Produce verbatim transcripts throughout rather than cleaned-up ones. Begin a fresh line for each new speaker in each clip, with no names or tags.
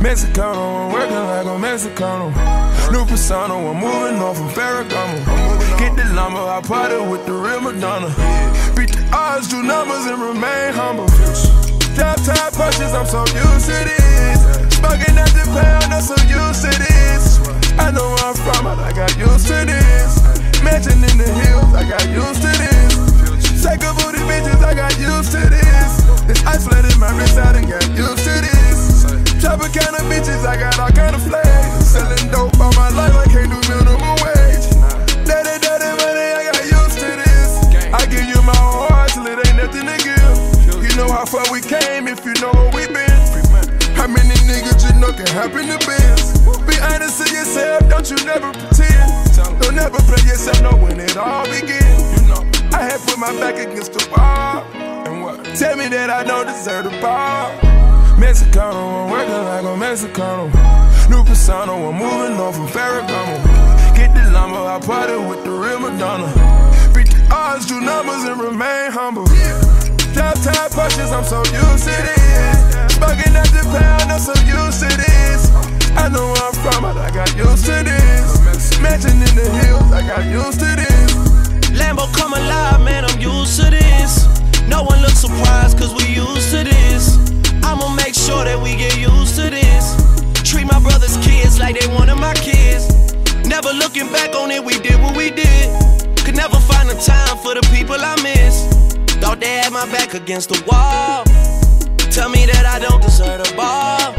Mexicano, I'm working like a Mexicano. New persona, I'm moving on from Ferragamo. Get the llama, I party with the real Madonna. Beat the odds, do numbers, and remain humble. Drop top punches, I'm so used to this. Smoking at the pound, I'm so used to this. I know where I'm from, but I got used to this. Mansion in the hills, I got used to this. Take a booty bitches, I got used to this. This ice flooded my wrist, I done got used to this. Chopper kind of bitches, I got all kind of flags. Selling dope all my life, I can't do minimum wage. Daddy, daddy, money, I got used to this. I give you my whole heart till it ain't nothing to give. You know how far we came if you know where we been. How many niggas you know can happen to biz? Be honest to yourself, don't you never pretend. Don't never play yourself, know when it all begins. I had put my back against the wall. And what? Tell me that I don't deserve the ball. Mexicano, I'm working like a Mexicano. New persona, I'm moving on from Ferragamo. Get the llama, I party with the real Madonna. Beat the odds, do numbers, and remain humble. Drop top punches, I'm so used to this. Smoking at the pound, I'm so used to this. I know where I'm from, but I got used to this. Mansion in the hills, I got used to this.
Lambo come alive, man, I'm used to this. No one looks surprised, cause we used to this. I'ma make sure that we get used to this. Treat my brother's kids like they one of my kids. Never looking back on it, we did what we did. Could never find the time for the people I miss. Thought they had my back against the wall. Tell me that I don't deserve the ball.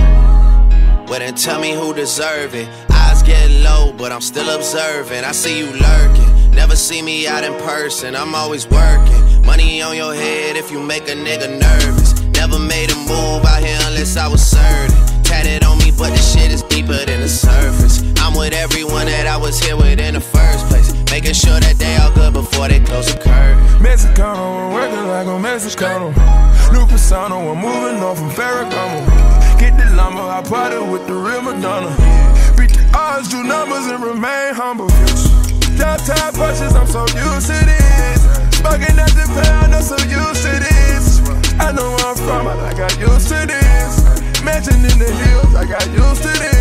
Well then tell me who deserve it. Eyes get low, but I'm still observing. I see you lurking. Never see me out in person, I'm always working. Money on your head if you make a nigga nervous. Never made a move out here unless I was certain. Tatted on me, but this shit is deeper than the surface. I'm with everyone that I was here with in the first place. Making sure that they all good before they close the curtain.
Mexicano, I'm working like a Mexicano. New persona, I'm moving on from Ferragamo. Get the llama, I party with the real Madonna. Beat the odds, do numbers, and remain humble. Drop top punches, I'm so used to this. Smoking at the pound, I'm so used to this. I know where I'm from, but I got used to this. Mansion in the hills, I got used to this.